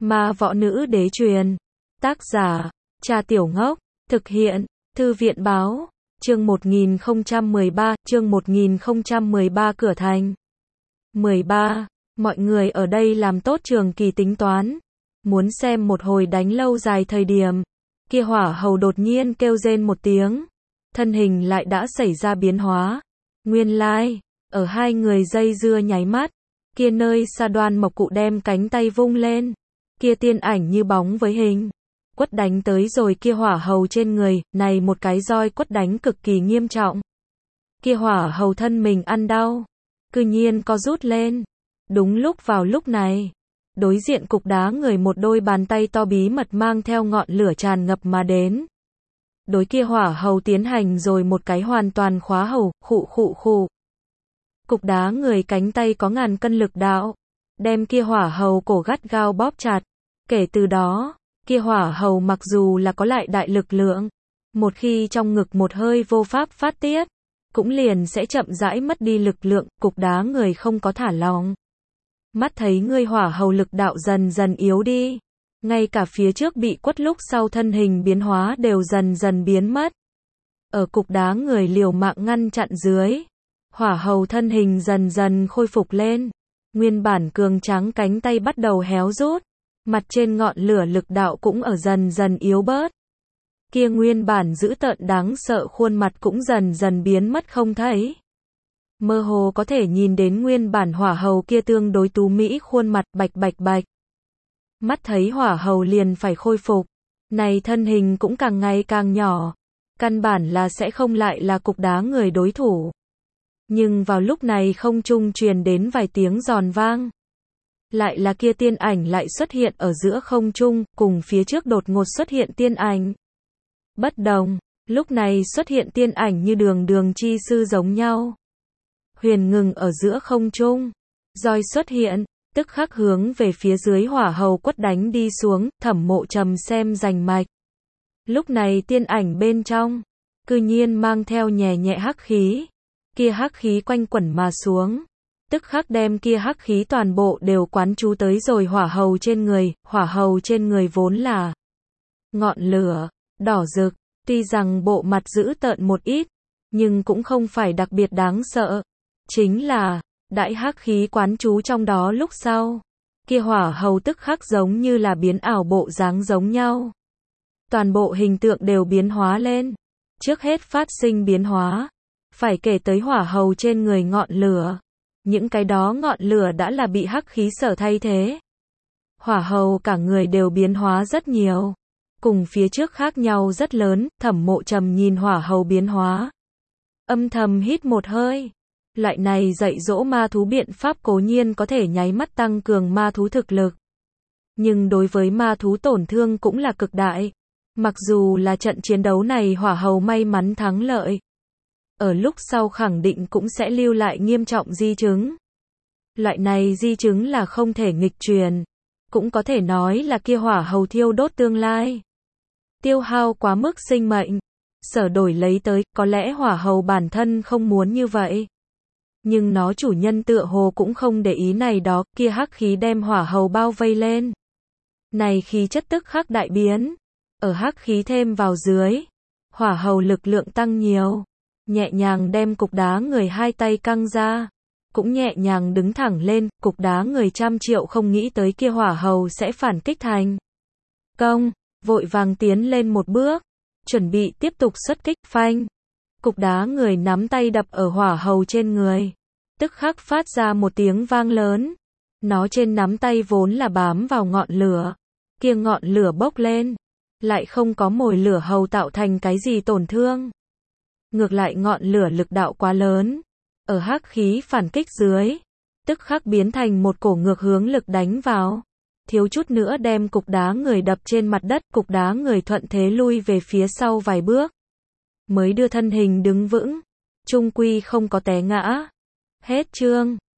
Ma võ nữ đế truyền. Tác giả, Trà Tiểu Ngốc. Thực hiện, Thư viện báo. Chương 1013, cửa thành. 13. Mọi người ở đây làm tốt trường kỳ tính toán. Muốn xem một hồi đánh lâu dài thời điểm. Kia hỏa hầu đột nhiên kêu rên một tiếng. Thân hình lại đã xảy ra biến hóa. Nguyên lai, ở hai người dây dưa nháy mắt. Kia nơi xa Đoan Mộc Cụ đem cánh tay vung lên. Kia tiên ảnh như bóng với hình. Quất đánh tới rồi kia hỏa hầu trên người, này một cái roi quất đánh cực kỳ nghiêm trọng. Kia hỏa hầu thân mình ăn đau. Cư nhiên co rút lên. Đúng vào lúc này. Đối diện cục đá người một đôi bàn tay to bí mật mang theo ngọn lửa tràn ngập mà đến. Đối kia hỏa hầu tiến hành rồi một cái hoàn toàn khóa hầu, khụ. Cục đá người cánh tay có ngàn cân lực đạo. Đem kia hỏa hầu cổ gắt gao bóp chặt. Kể từ đó, kia hỏa hầu mặc dù là có lại đại lực lượng. Một khi trong ngực một hơi vô pháp phát tiết, cũng liền sẽ chậm rãi mất đi lực lượng, cục đá người không có thả lòng. Mắt thấy người hỏa hầu lực đạo dần dần yếu đi. Ngay cả phía trước bị quất lúc sau thân hình biến hóa đều dần dần biến mất. Ở cục đá người liều mạng ngăn chặn dưới. Hỏa hầu thân hình dần dần khôi phục lên. Nguyên bản cường tráng cánh tay bắt đầu héo rút. Mặt trên ngọn lửa lực đạo cũng ở dần dần yếu bớt. Kia nguyên bản dữ tợn đáng sợ khuôn mặt cũng dần dần biến mất không thấy. Mơ hồ có thể nhìn đến nguyên bản hỏa hầu kia tương đối tú mỹ khuôn mặt bạch. Mắt thấy hỏa hầu liền phải khôi phục. Này thân hình cũng càng ngày càng nhỏ. Căn bản là sẽ không lại là cục đá người đối thủ. Nhưng vào lúc này không trung truyền đến vài tiếng giòn vang. Lại là kia tiên ảnh lại xuất hiện ở giữa không trung, cùng phía trước đột ngột xuất hiện tiên ảnh. Bất đồng, lúc này xuất hiện tiên ảnh như đường chi sư giống nhau. Huyền ngừng ở giữa không trung. Roi xuất hiện, tức khắc hướng về phía dưới hỏa hầu quất đánh đi xuống, Thẩm Mộ Trầm xem rành mạch. Lúc này tiên ảnh bên trong, cư nhiên mang theo nhẹ hắc khí. Kia hắc khí quanh quẩn mà xuống. Tức khắc đem kia hắc khí toàn bộ đều quán chú tới rồi hỏa hầu trên người. Hỏa hầu trên người vốn là ngọn lửa, đỏ rực. Tuy rằng bộ mặt dữ tợn một ít, nhưng cũng không phải đặc biệt đáng sợ. Chính là, đại hắc khí quán chú trong đó lúc sau. Kia hỏa hầu tức khắc giống như là biến ảo bộ dáng giống nhau. Toàn bộ hình tượng đều biến hóa lên. Trước hết phát sinh biến hóa. Phải kể tới hỏa hầu trên người ngọn lửa. Những cái đó ngọn lửa đã là bị hắc khí sở thay thế. Hỏa hầu cả người đều biến hóa rất nhiều. Cùng phía trước khác nhau rất lớn, Thẩm Mộ Trầm nhìn hỏa hầu biến hóa. Âm thầm hít một hơi. Loại này dạy dỗ ma thú biện pháp cố nhiên có thể nháy mắt tăng cường ma thú thực lực. Nhưng đối với ma thú tổn thương cũng là cực đại. Mặc dù là trận chiến đấu này hỏa hầu may mắn thắng lợi. Ở lúc sau khẳng định cũng sẽ lưu lại nghiêm trọng di chứng. Loại này di chứng là không thể nghịch truyền. Cũng có thể nói là kia hỏa hầu thiêu đốt tương lai. Tiêu hao quá mức sinh mệnh. Sở đổi lấy tới, có lẽ hỏa hầu bản thân không muốn như vậy. Nhưng nó chủ nhân tựa hồ cũng không để ý này đó, kia hắc khí đem hỏa hầu bao vây lên. Này khí chất tức khắc đại biến. Ở hắc khí thêm vào dưới. Hỏa hầu lực lượng tăng nhiều. Nhẹ nhàng đem cục đá người hai tay căng ra. Cũng nhẹ nhàng đứng thẳng lên, cục đá người trăm triệu không nghĩ tới kia hỏa hầu sẽ phản kích thành công. Vội vàng tiến lên một bước. Chuẩn bị tiếp tục xuất kích, phanh. Cục đá người nắm tay đập ở hỏa hầu trên người. Tức khắc phát ra một tiếng vang lớn. Nó trên nắm tay vốn là bám vào ngọn lửa. Kia ngọn lửa bốc lên. Lại không có mồi lửa hầu tạo thành cái gì tổn thương. Ngược lại ngọn lửa lực đạo quá lớn. Ở hắc khí phản kích dưới. Tức khắc biến thành một cổ ngược hướng lực đánh vào. Thiếu chút nữa đem cục đá người đập trên mặt đất. Cục đá người thuận thế lui về phía sau vài bước. Mới đưa thân hình đứng vững. Trung quy không có té ngã. Hết chương.